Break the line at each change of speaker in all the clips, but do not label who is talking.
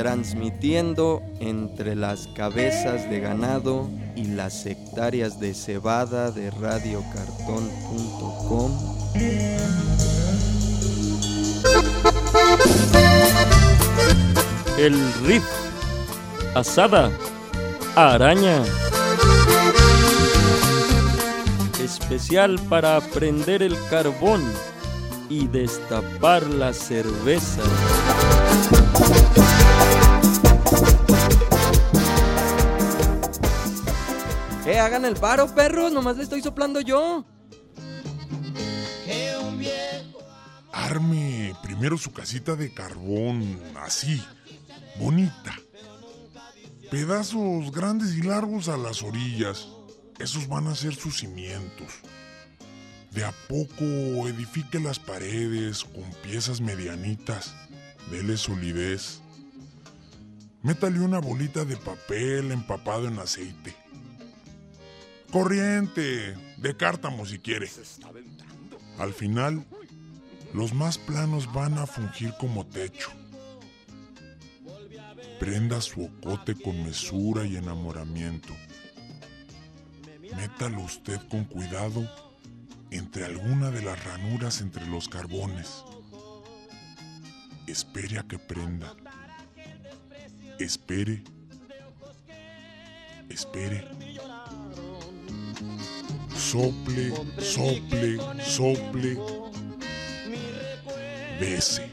transmitiendo entre las cabezas de ganado y las hectáreas de cebada de radiocartón.com.
El riff, asada, araña. Especial para prender el carbón y destapar la cerveza.
Hagan el paro, perros, nomás le estoy soplando yo.
Arme primero su casita de carbón, así, bonita. Pedazos grandes y largos a las orillas, esos van a ser sus cimientos. De a poco edifique las paredes con piezas medianitas, dele solidez. Métale una bolita de papel empapado en aceite. Corriente, de cártamo si quiere. Al final, los más planos van a fungir como techo. Prenda su ocote con mesura y enamoramiento. Métalo usted con cuidado entre alguna de las ranuras entre los carbones. Espere a que prenda. Espere. Espere. Sople, sople, sople. Bese.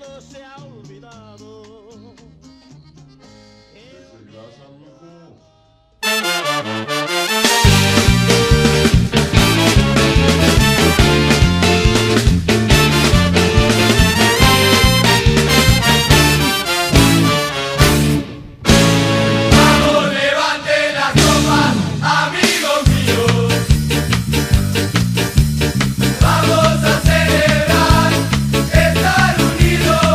Vamos a celebrar, estar unidos.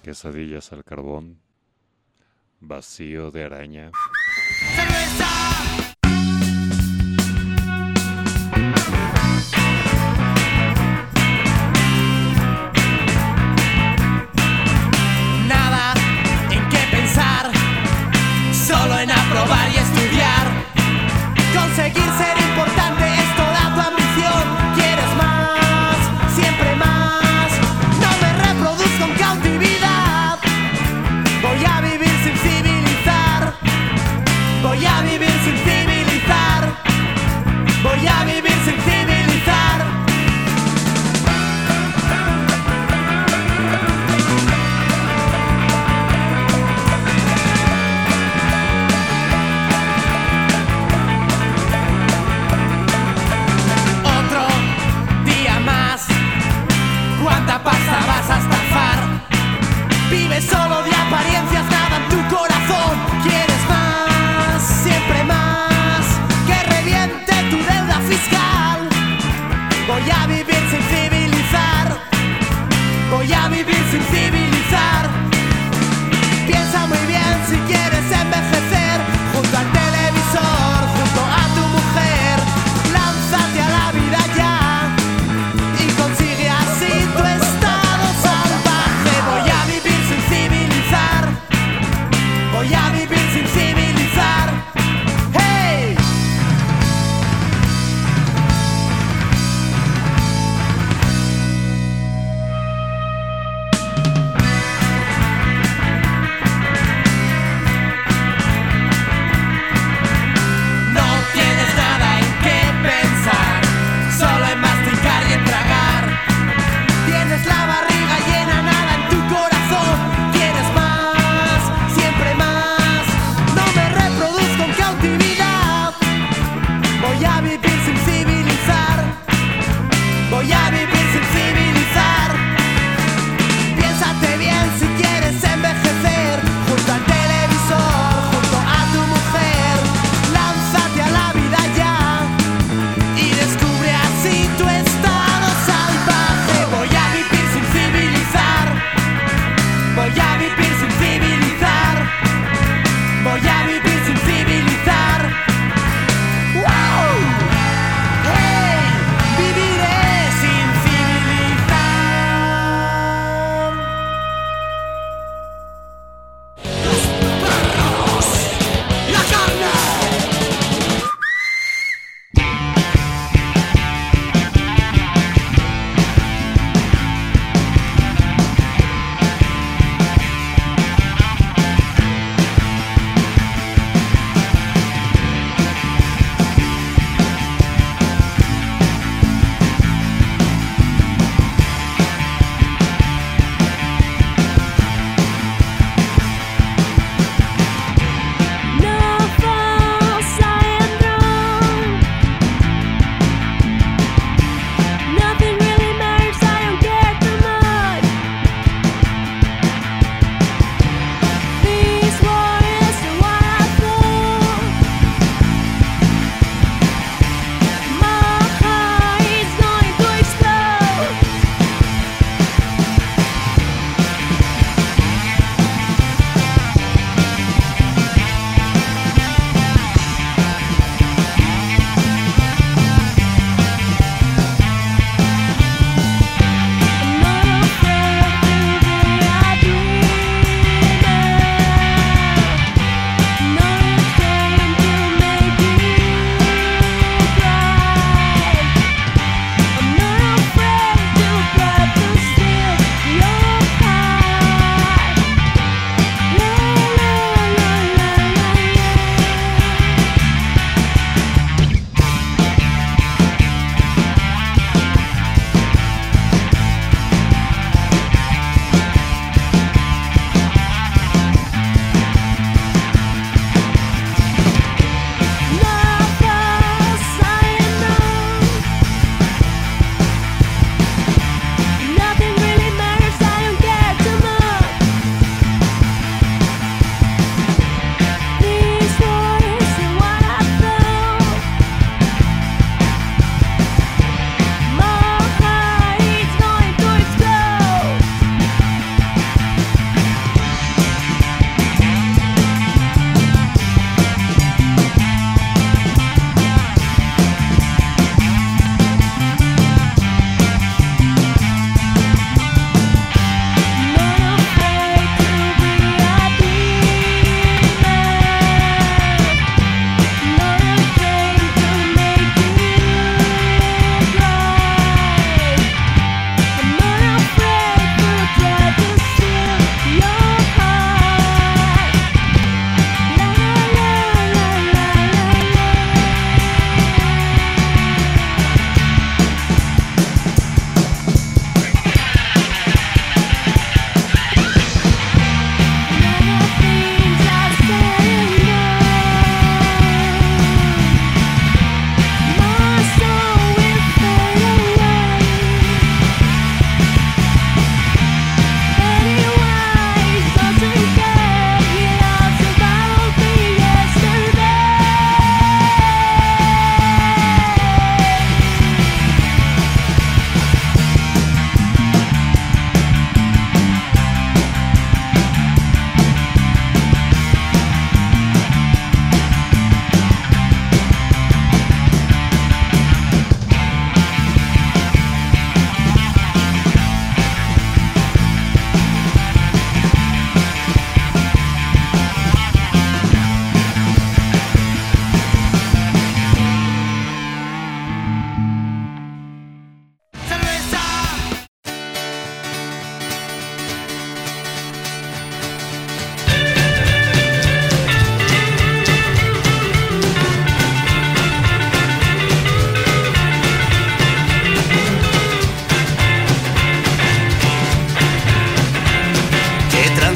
quesadillas al carbón, vacío de araña.
¡Cerveza! Nada en qué pensar, solo en aprobar y estudiar. Conseguir ser importante es toda tu ambición. Quieres más, siempre más. No me reproduzco en cautividad. Voy a vivir sin civilizar. Voy a vivir sin civilizar. Voy a vivir sin civilizar. Otro día más. ¿Cuánta pasta vas a estafar? Vives solo de apariencias, nada en tu corazón. Quieres más, siempre más. Que reviente tu deuda fiscal. Voy a vivir sin civilizar. Voy a vivir sin civilizar. Piensa muy bien si quieres envejecer junto al televisor, junto a tu mujer. Lánzate a la vida ya y consigue así tu estado salvaje. Voy a vivir sin civilizar.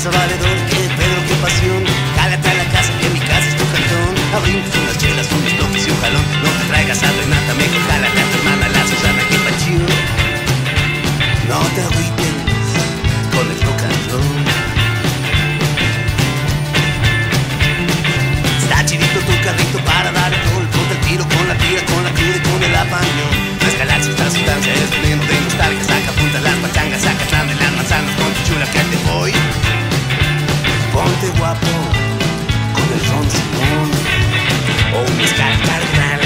pasa, valedor? ¿Qué pedo, qué pasión? Cálate a la casa, que mi casa es tu cantón. Abrimos unas chelas, unos bloques y un jalón. No te traigas a Renata, mejor jálate a tu hermana, la Susana, que pachió. No te agüites con el rock and roll. Está chidito tu carrito para dar el rol. Ponte el tiro con la tira, con la cruda y con el apaño. No es galaxia, esta sustancia es veneno de nostalgia. Saca punta las pachangas, saca sangre las manzanas. Ponte chula que te voy. Ponte guapo con el ron Simón o un mezcal carnal.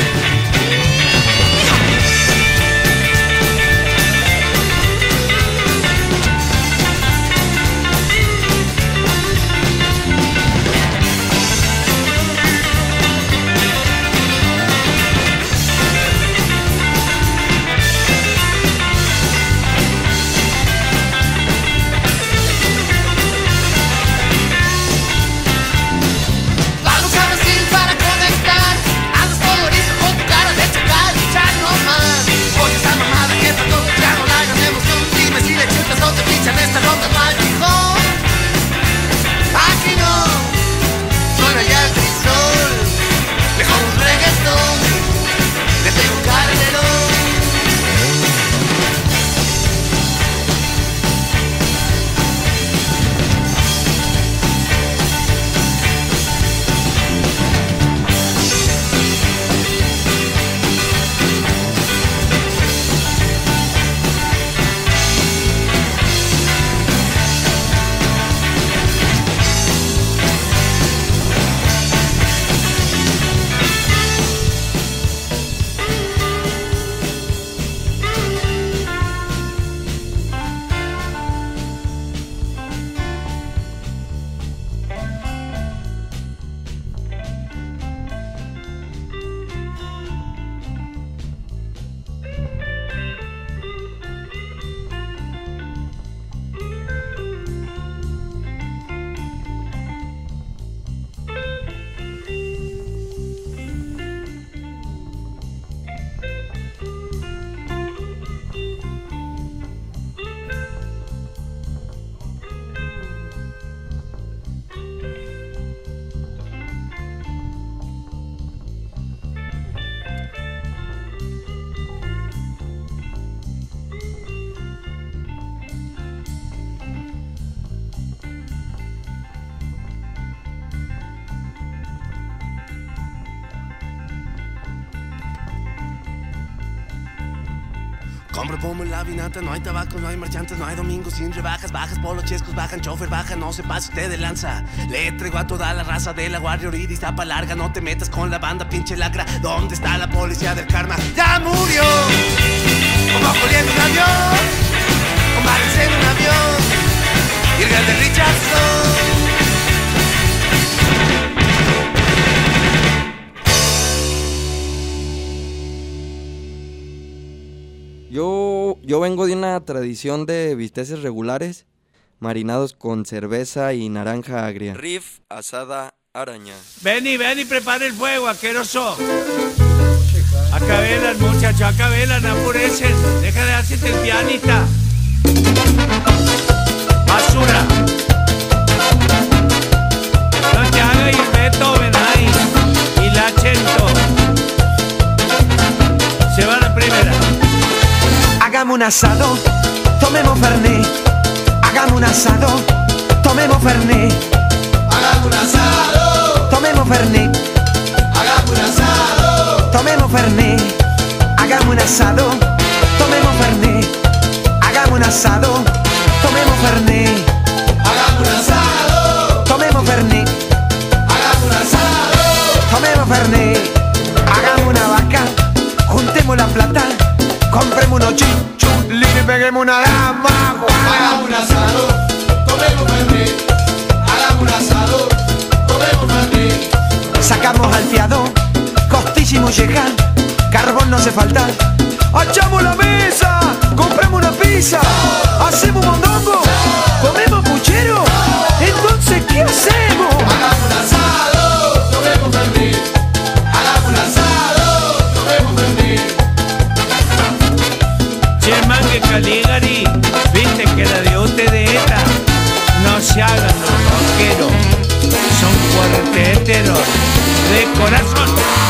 Esta ronda no hay frijol. Aquí no suena ya el crisol. Mejor un reggaetón desde un Calderón. Compra pomo en la vinata, no hay tabaco, no hay marchantes, no hay domingos sin rebajas, bajas, polos, chescos, bajan, chofer, baja, no se pase usted de lanza. Le traigo a toda la raza de la Guardia Orida y Zapa Larga, no te metas con la banda, pinche lacra. ¿Dónde está la policía del karma? ¡Ya murió! Como oliendo un avión, con bares en un avión, y el grande Richardson.
Yo vengo de una tradición de bisteces regulares, marinados con cerveza y naranja agria. Riff, asada, araña.
Ven y prepara el fuego, asqueroso. Acabelan, muchachos, acabelan, apurecen. Deja de hacerte el pianista. Basura. No te hagas ir Beethoven ahí. Y la Chento. Se va la primera.
Hagamos un asado, tomemos Fernet. Hagamos un asado, tomemos Fernet. Hagamos un asado, tomemos Fernet. Hagamos un asado, tomemos Fernet. Hagamos un asado, tomemos Fernet. Hagamos un asado, tomemos Fernet. Hagamos un asado, tomemos Fernet. Hagamos un asado, tomemos Fernet. Hagamos una vaca, juntemos la plata. Compremos unos chinchulines y peguemos una dama. Hagamos un asado, tomemos Fernet. Hagamos un asado, tomemos Fernet. Sacamos al fiado, costilla y molleja. Carbón no hace falta. ¡Echamos la mesa! ¡Compramos una pizza! ¡Hacemos mondongo! ¡Comemos puchero! Entonces, ¿qué hacemos? Hagamos un asado, tomemos Fernet. Hagamos un asado, tomemos Fernet.
Che, man, que Caligari, viste que la de usted de esta no se haga llegan los rockeros. Son cuarteteros de corazón.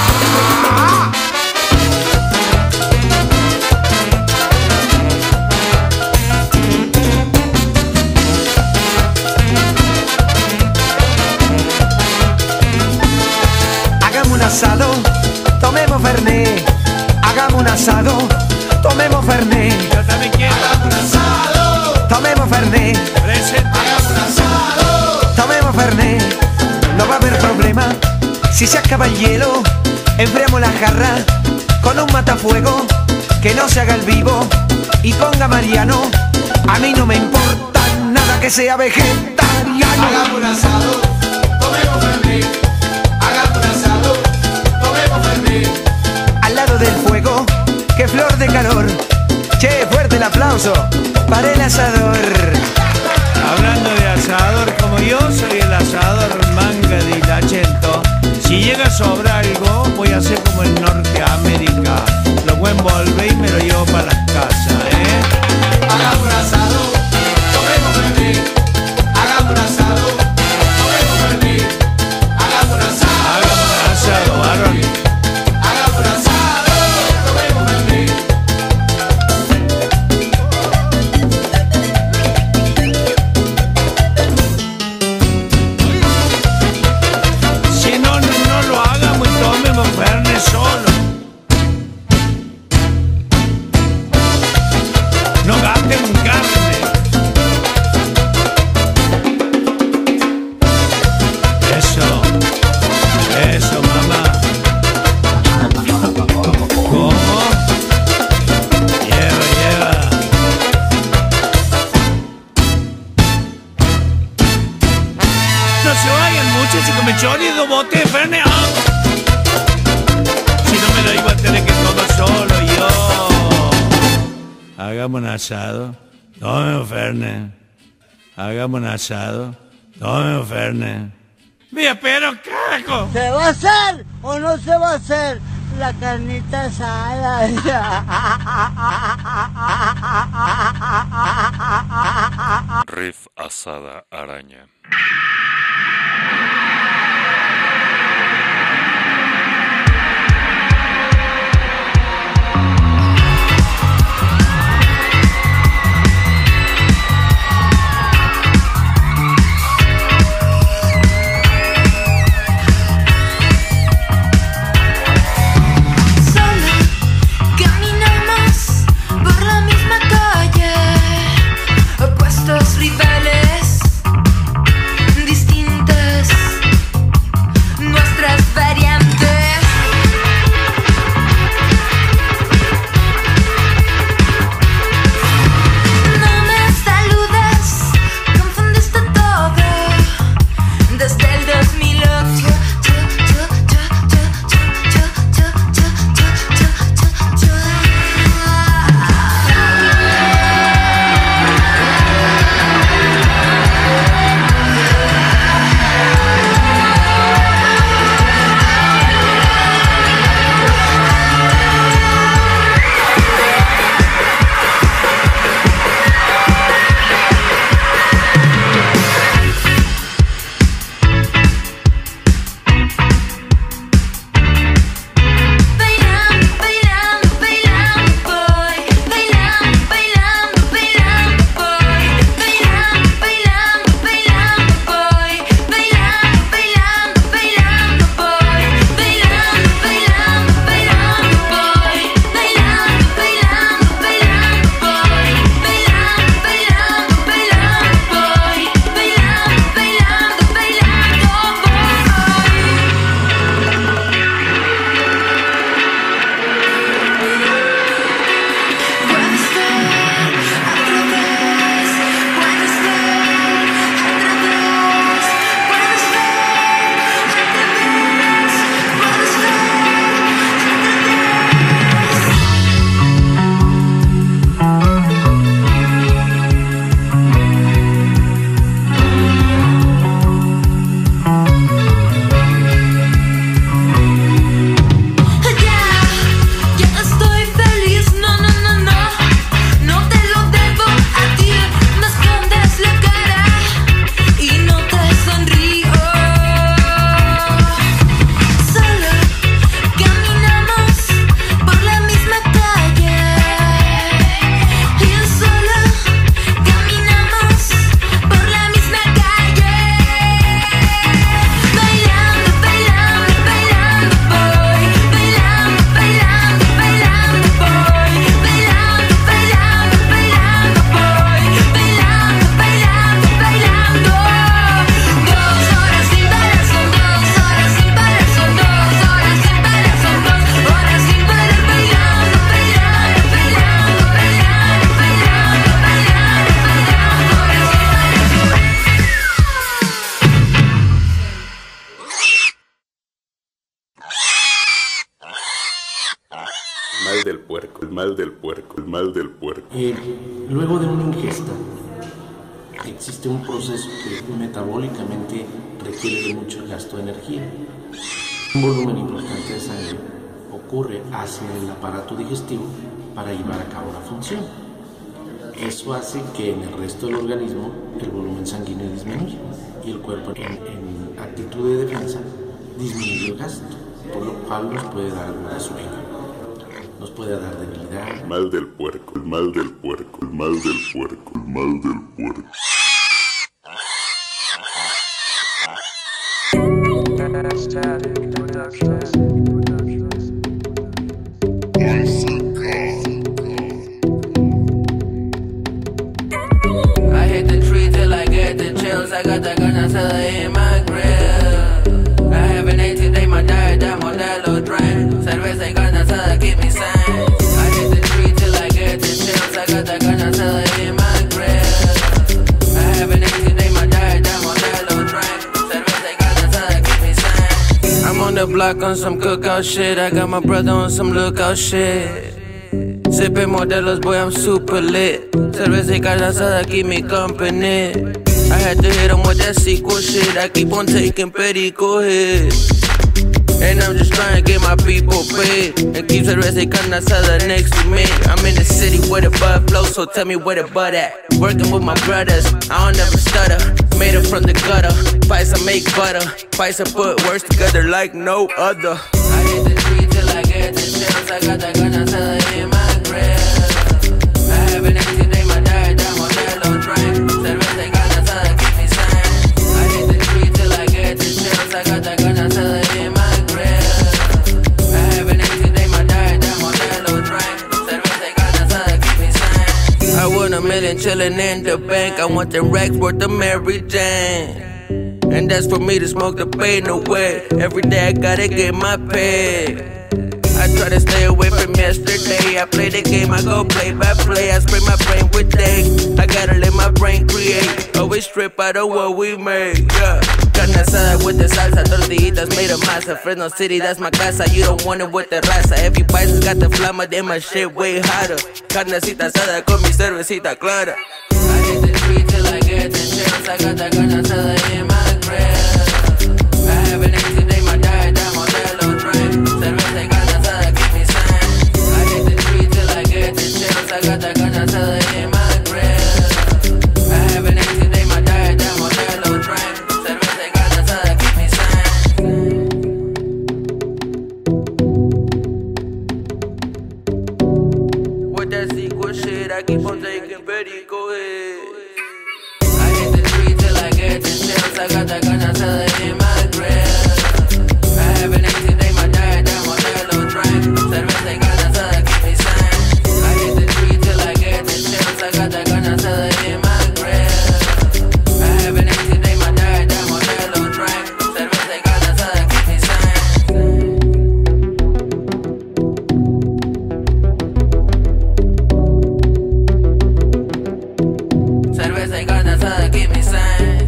Hagamos un asado, tomemos Fernet. Hagamos un asado, tomemos Fernet.
Yo también quiero.
Hagamos un asado, tomemos Fernet.
Presente.
Hagamos un asado, tomemos Fernet. No va a haber problema si se acaba el hielo. Enfriamos la jarra con un matafuego. Que no se haga el vivo y ponga Mariano. A mí no me importa nada que sea vegetariano. Hagamos un asado, tomemos Fernet. Hagamos un asado, tomemos Fernet. Al lado del fuego, qué flor de calor. Che, fuerte el aplauso para el asador.
Hablando de asador, como yo soy el asador manga de Hilachento, si llega a sobrar algo, voy a hacer como en Norteamérica. Lo voy a envolver y me lo llevo para las casas,
Hagamos un asado, tomemos Fernet. Hagamos un asado, tomemos Fernet. Hagamos un asado,
Hagamos un asado, varón.
hagamos un asado, tomemos Fernet.
Si no lo hagamos y tomemos Fernet solo. No gasten carne. Eso, mamá. ¿Cómo? Lleva. No se vayan, muchachos, que me choré 2 botes de Fernet. Si no me lo iba a tener que tomar solo yo. Hagamos un asado, tomemos Fernet. Hagamos un asado, tomemos Fernet. ¡Mira, pero caco!
¿Se va a hacer o no se va a hacer la carnita asada?
Riff Asada Araña.
Caminamos por la misma calle, opuestos rivales.
del puerco, el mal del puerco, el mal del puerco.
Luego de una ingesta, existe un proceso que metabólicamente requiere de mucho gasto de energía. Un volumen importante de sangre ocurre hacia el aparato digestivo para llevar a cabo la función. Eso hace que en el resto del organismo el volumen sanguíneo disminuya y el cuerpo en actitud de defensa disminuye el gasto, por lo cual nos puede dar alguna sueño, nos puede dar debilidad.
Mal del puerco, el mal del puerco, el mal del puerco, el mal del puerco.
I got the ganasada in my grill. I haven't ate today, my diet, that Modelo drink. Cerveza y ganasada keep me sane. I hit the tree till I get the chills. I got the ganasada in my grill. I haven't ate today, my diet, that Modelo drink. Cerveza y ganasada keep me sane. I'm on the block on some cookout shit. I got my brother on some lookout shit. Sipping Modelos, boy, I'm super lit. Cerveza y ganasada keep me company. I had to hit him with that sequel shit. I keep on taking perico hits. And I'm just trying to get my people paid and keep cerveza y carne asada next to me. I'm in the city where the bud flows, so tell me where the bud at. Working with my brothers, I don't never stutter. Made it from the gutter, Paisa make butter. Paisa put words together like no other. I hit the tree till I get the chills. I got that carne asada in my grill. I haven't ate today, my diet, that Modelo drink. Cerveza y carne asada keep me sane. I hit the tree till I get the chills. I got that carne asada in my grill. I haven't ate today, my diet, that Modelo drink. Cerveza y carne asada keep me sane. I want $1 million chillin' in the bank. I want the racks worth the Mary Jane. And that's for me to smoke the pain away. Every day I gotta get my pay. I try to stay away from yesterday. I play the game, I go play by play. I spray my brain with day. I gotta let my brain create. Always strip out of what we made, yeah. Carne asada with the salsa, tortillitas made of masa. Fresno City, that's my casa. You don't want it with the raza. Every paisa got the flama, then my shit way hotter. Carnecita asada con mi cervecita clara. I hit the tree till I get the chills. I got that carne asada in my grill. I haven't ate today, my diet, that Modelo drink. Cerveza y carne asada keep me sane. I hit the tree till I get the chills. I got that carne asada in my grill. I haven't ate today, my diet, that Modelo drink. Cerveza y carne asada keep me sane. With that sequel shit, I keep on taking perico hits. I hit the tree till I get the chills. I got that carne asada in my grill. I haven't ate today, my diet, that Modelo drink. Cerveza y carne asada keep me sane. I hit the tree till I get the chills. I got that carne asada in my grill. I haven't ate today, my diet, that Modelo drink. Cerveza y carne asada keep me sane. Cerveza y carne asada keep me sane.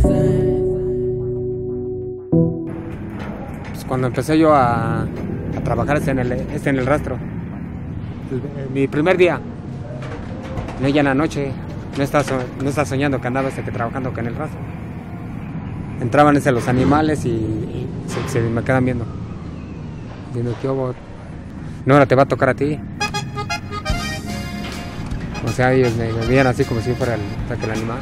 Pues cuando empecé yo a trabajar en el rastro, mi primer día, no ya en la noche, no estás soñando que andabas que trabajando en el rastro. Entraban los animales y se me quedan viendo ¿qué hubo? No, ahora te va a tocar a ti. O sea, ellos me veían así como si fuera el animal.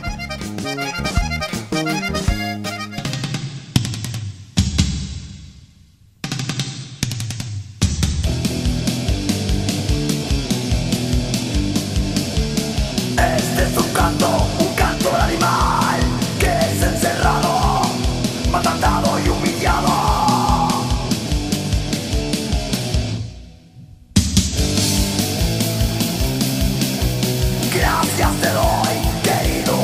Este es un canto de animal que es encerrado, maltratado y humillado. Gracias te doy, querido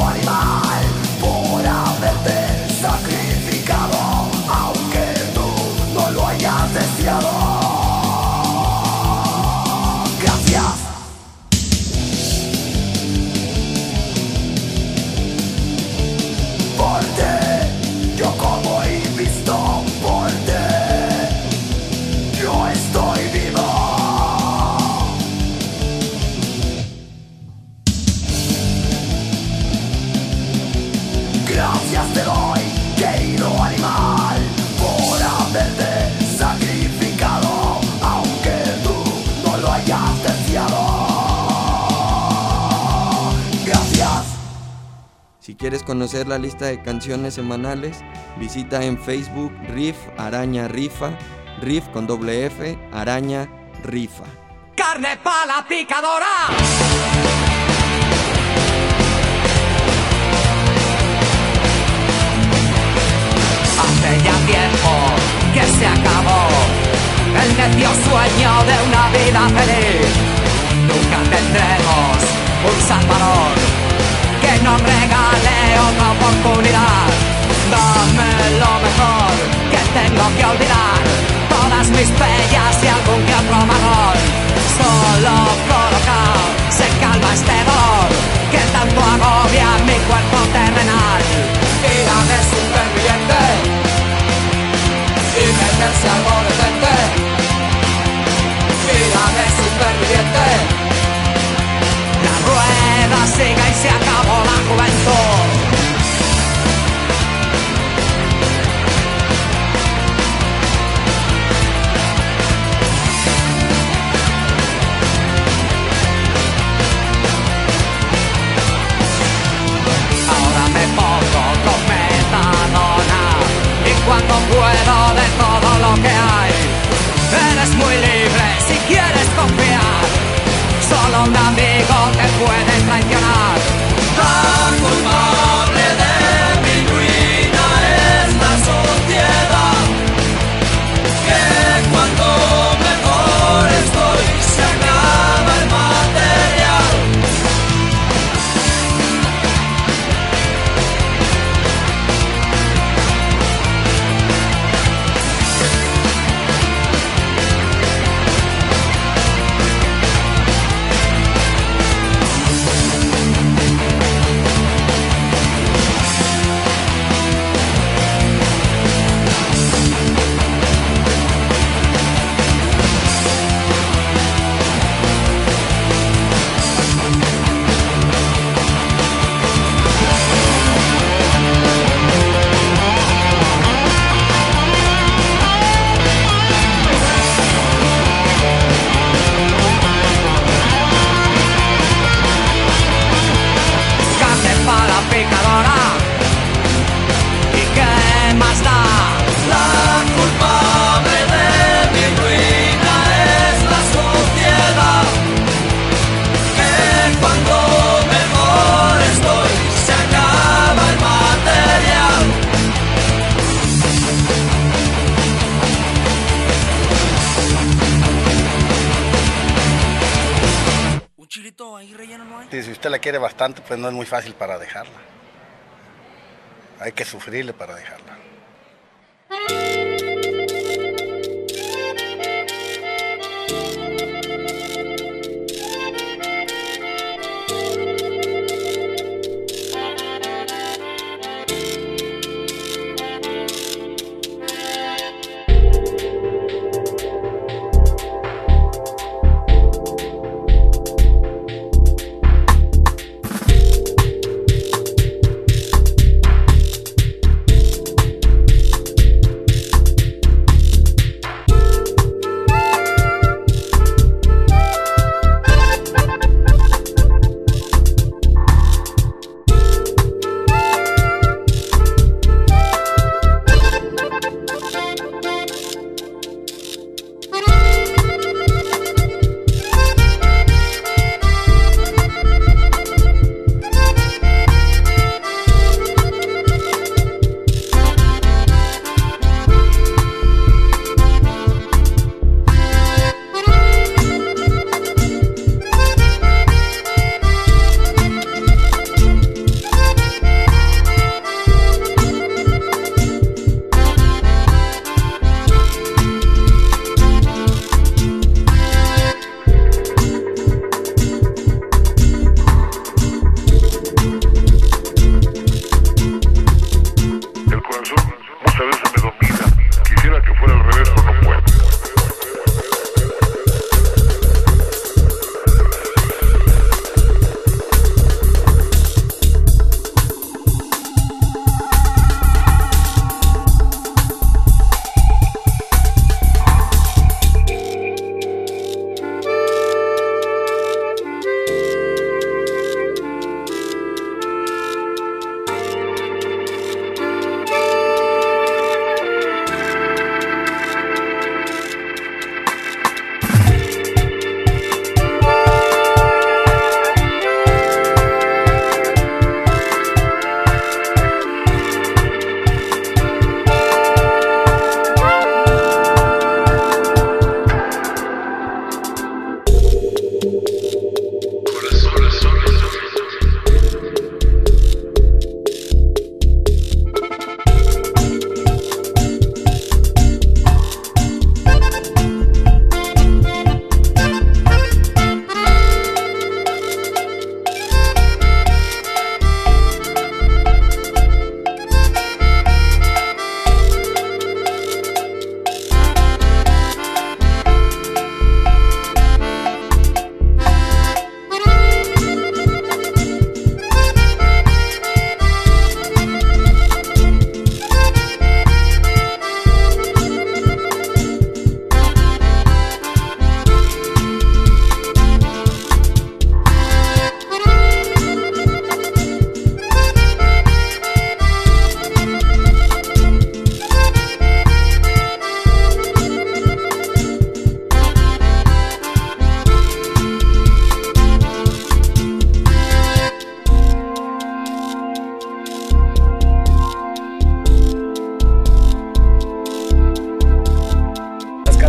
quieres conocer la lista de canciones semanales, visita en Facebook Riff Araña Rifa, Riff con doble F, Araña Rifa.
¡Carne pa' la picadora! Hace ya tiempo que se acabó el necio sueño de una vida feliz. Nunca tendremos un salvador que nos regale otra oportunidad. Dame lo mejor que tengo que olvidar, todas mis pellas y algún que otro marrón. Solo colocado se calma este dolor que tanto agobia mi cuerpo terrenal. Vida de superviviente y meterse algo decente. Vida de superviviente. La rueda sigue y se acabó la juventud. Ahora me pongo con metadona y cuando puedo de todo lo que hay. Eres muy libre si quieres confiar, solo un amigo te puede traicionar. La culpable de mi ruina es la sociedad, que cuando mejor estoy se acaba el material.
Si usted la quiere bastante, pues no es muy fácil para dejarla. Hay que sufrirle para dejarla.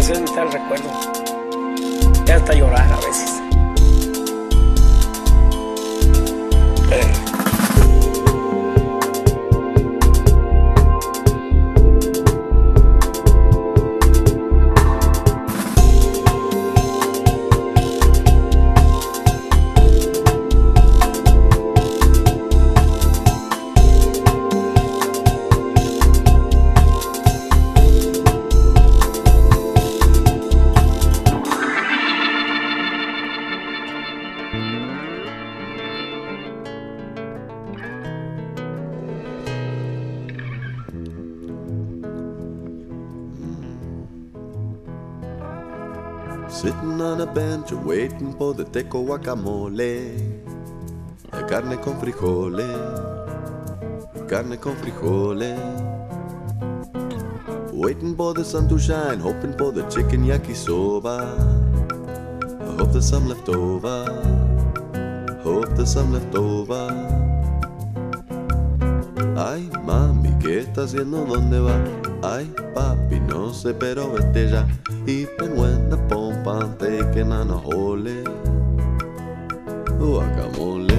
canción me trae el recuerdo. Ya hasta llorar a veces.
Sitting on a bench waiting for the teco guacamole. Carne con frijoles, carne con frijoles. Waiting for the sun to shine, hoping for the chicken yakisoba. I hope there's some left over, hope there's some left over. Ay, mami, ¿qué está haciendo? ¿Dónde va? Ay, papi, no sé, pero vete ya. Even when the pump and taking on a hole, guacamole.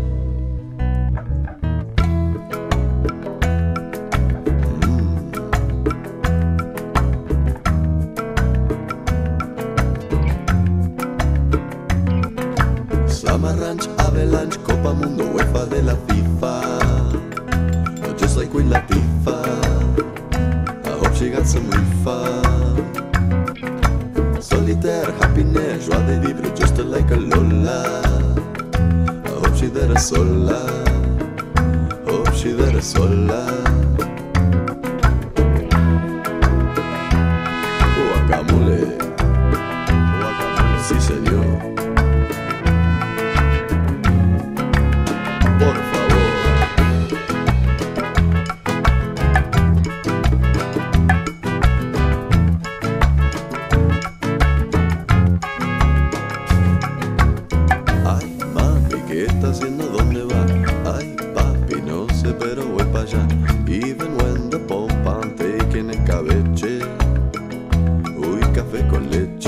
Summer Ranch, Avalanche, Copa Mundo, UEFA de la FIFA. Just like Queen Latifah, I hope she got some reefer. Solitaire, happiness, joie de vivre, just like a Lola. I hope she there sola, hope she there sola. Guacamole, guacamole, sí señor. Por favor. Ay, mami, ¿qué está haciendo? ¿Dónde va? Ay, papi, no sé, pero voy para allá. Even when the pump and taking el cabeche. Uy, café con leche.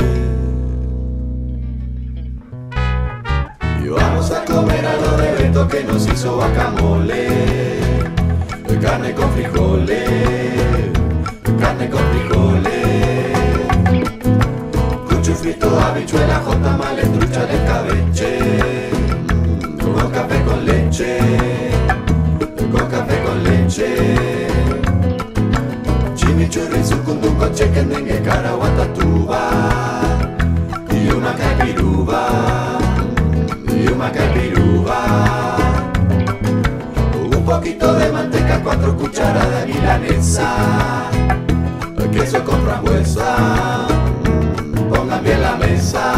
Y vamos a comer a lo de Beto que nos hizo guacamole. Carne con frijoles, carne con frijoles. Cucho frito, habichuela, jotamales, trucha de cabeche. Con café con leche, con café con leche. Chimichurri, sucunduco, chicken dengue, caraguatatuba. Y una capiruba, y una capiruba. Un poquito de manteca, 4 cucharadas de milanesa. Queso con frambuesa, pongan bien la mesa.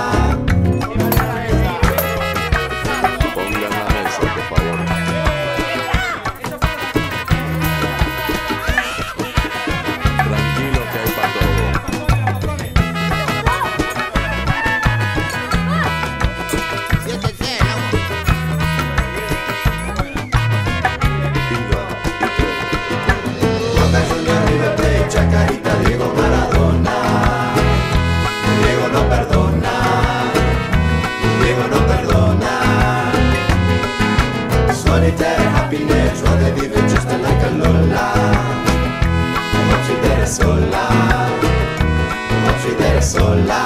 Pongan la mesa, por favor. Tranquilo que hay para todo. Chacarita, Diego Maradona. Diego no perdona, Diego no perdona. Solitaire, happiness, joie de vivre, just like a Lola. Como si eres sola, como si eres sola.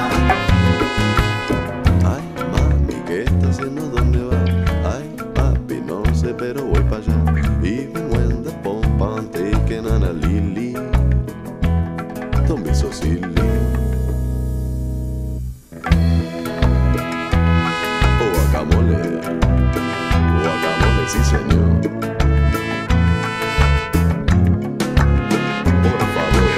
Ay, mami, ¿qué está haciendo? ¿Dónde va? Ay, papi, no sé, pero voy para allá. Even when the pump and taking on a lily. Don't be so silly. Guacamole, guacamole, sí señor. Por favor.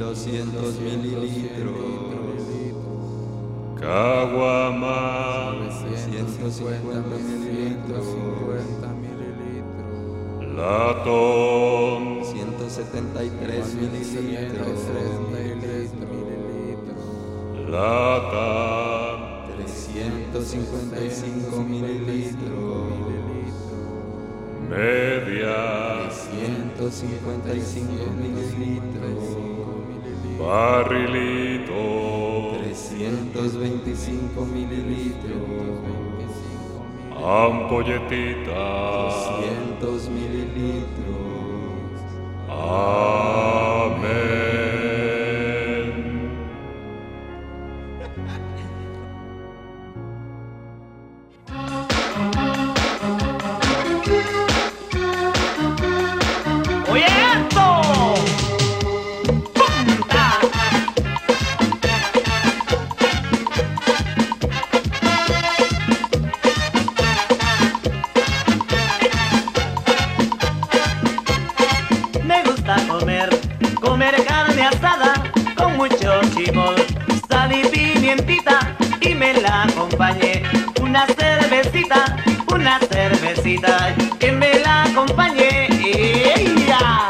200 mililitros.
Caguama,
150 mililitros.
Latón,
173 mililitros.
Lata,
355 mililitros.
Media,
355 mililitros.
Barrilito,
325 mililitros.
Ampolletita,
200 mililitros.
Amén.
¡Oye, esto! ¡Punta! Me gusta comer carne asada con mucho chibol, sal y pimientita y me la acompañe una cervecita que me la acompañe. ¡Ya!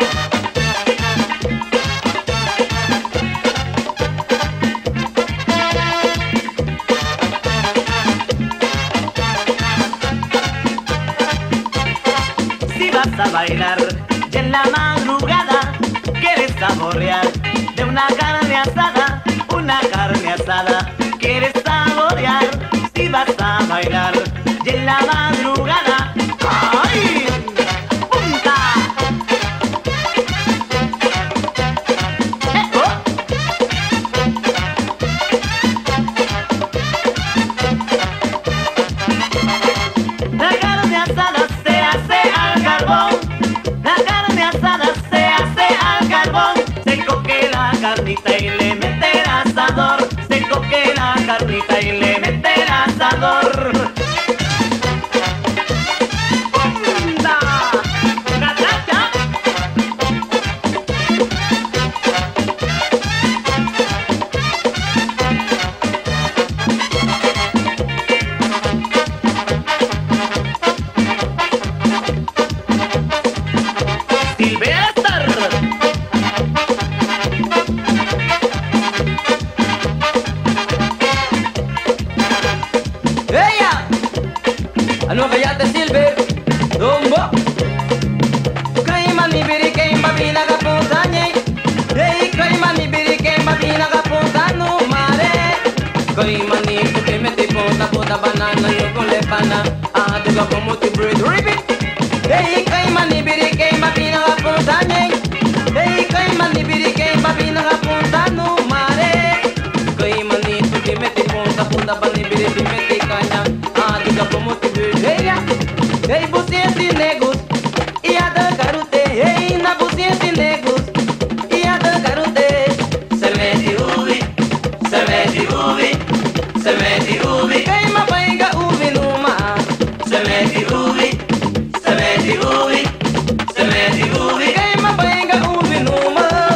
Si vas a bailar y en la madrugada quieres saborear de una carne asada, quieres saborear. Si vas a bailar y en la madrugada, ¡ay! ¡Punta! La carne asada se hace al carbón. La carne asada se hace al carbón. Se coque la carnita y le mete el asador. Se coque la carnita y le mete el asador. ¡Punta! ¡Catracha! ¡Silvestre! ¡Ella! ¡Ano kaya te Silver! ¡Dumbo! Kay manibiri kay mabina ka puntanye. Hey, kay manibiri kay mabina ka puntano mare. Kay manibu kay meti punta puta banana yo con le pana. Ah, te lo como te breed ribbit. Hey, kay manibiri kay mabina ka puntanye. Hey, kay manibiri kay mabina ka puntano mare. Kay manibu kay meti punta puta banibiri kay meti kanya. Ah, te lo como te breed. Hey, buciente negros e a da garute. Hey, na buciente negros e a da garute. Se mete uvi, se mete uvi, se mete uvi. Queima pega uvi no mar. Se mete uvi, se mete uvi, se mete uvi. Queima pega uvi no mar.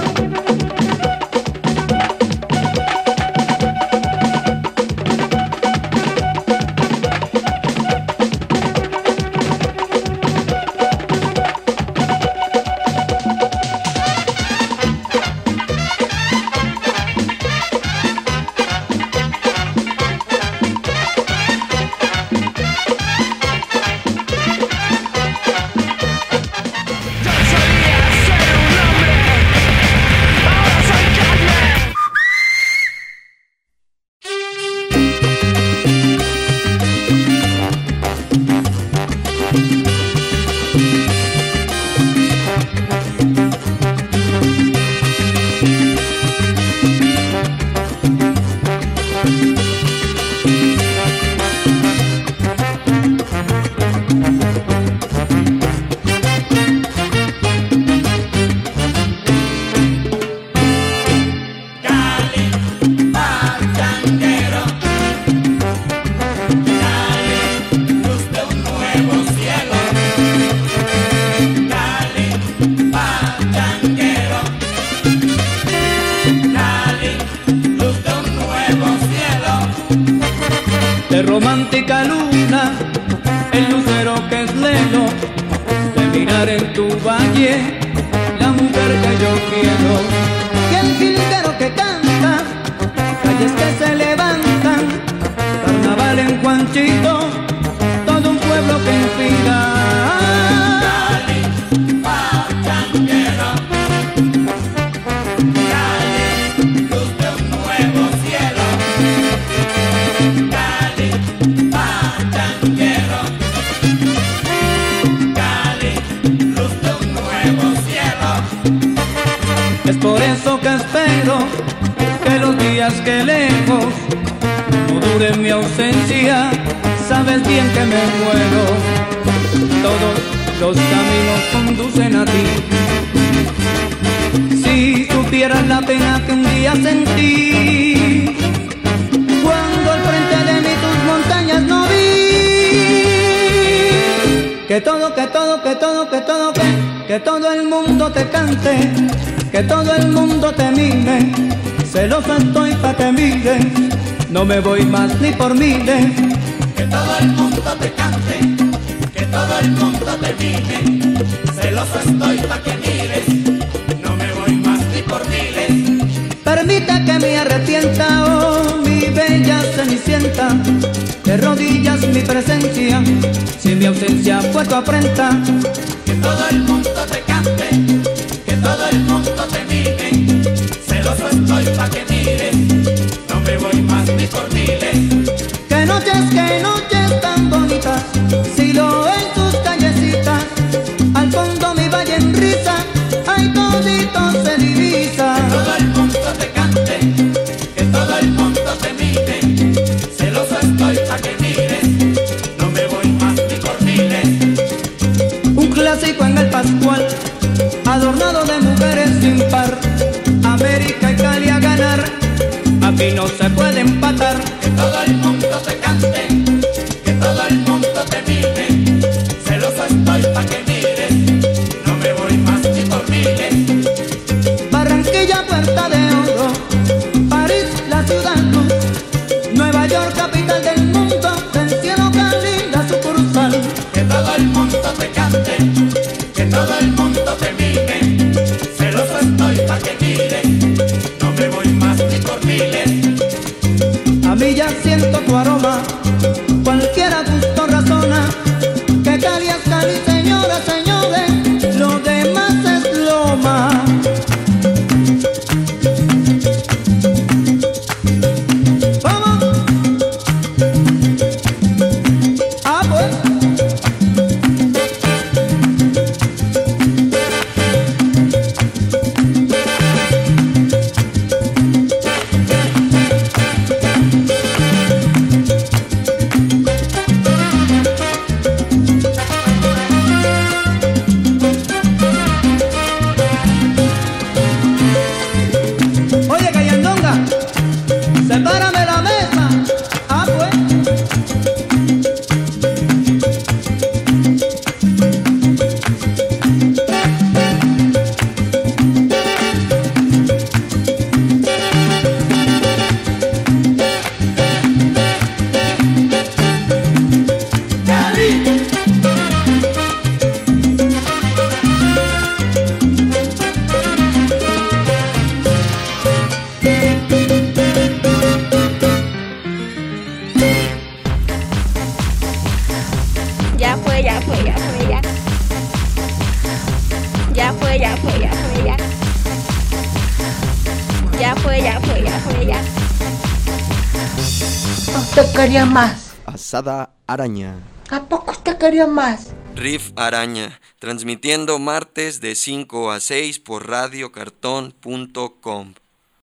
romántica luna, el lucero que es lelo, de mirar en tu valle la mujer que yo quiero. Y el jilguero que canta, calles que se levantan, carnaval en Juanchito, todo un pueblo que inspira. Es por eso que espero que los días que lejos no dure mi ausencia. Sabes bien que me muero, todos los caminos conducen a ti. Si supieras la pena que un día sentí cuando al frente de mí tus montañas no vi. Que todo el mundo te cante, que todo el mundo te mime, celoso estoy pa' que mires, no me voy más ni por miles.
Que todo el mundo te cante, que todo el mundo te mime, celoso estoy pa' que mires, no me voy más ni por miles.
Permite que me arrepienta, oh mi bella cenicienta, de rodillas mi presencia, si mi ausencia fue tu afrenta.
Que todo el mundo te cante, que todo el mundo te mime, celoso estoy pa' que mires, no me voy más ni por miles.
Que noches tan bonitas, silo en tus callecitas, al fondo mi valle en risa, ay todito se divisa.
Que todo el mundo te cante, que todo el mundo te mime, celoso estoy pa' que mires, no me voy más ni por miles.
Un clásico en el Pascual, adornado de mujeres sin par, América y Cali a ganar, aquí no se puede empatar.
Que todo el mundo te cante, que todo el mundo te mime, celoso estoy pa' que mires, no me voy más ni por miles.
Barranquilla, Puerta de Oro, París, la ciudad luz, Nueva York, capital del mundo, del cielo Cali, la sucursal.
Que todo el mundo te cante, que todo el mundo te mime, celoso estoy pa' que mires, no me voy más ni por miles.
A mí ya siento tu aroma, cualquiera gusto razona, que Cali es Cali, señores, señores, lo demás es loma. ¿Vamos? Ah, pues. Oye, Cayandonga, sepárame la mesa. Ah, pues.
Ya fue, ya. Ya fue, ya. Ya fue.
Usted quería más.
Asada Araña.
¿A poco usted quería más?
Riff Araña, transmitiendo martes de 5 a 6 por radiocartón.com.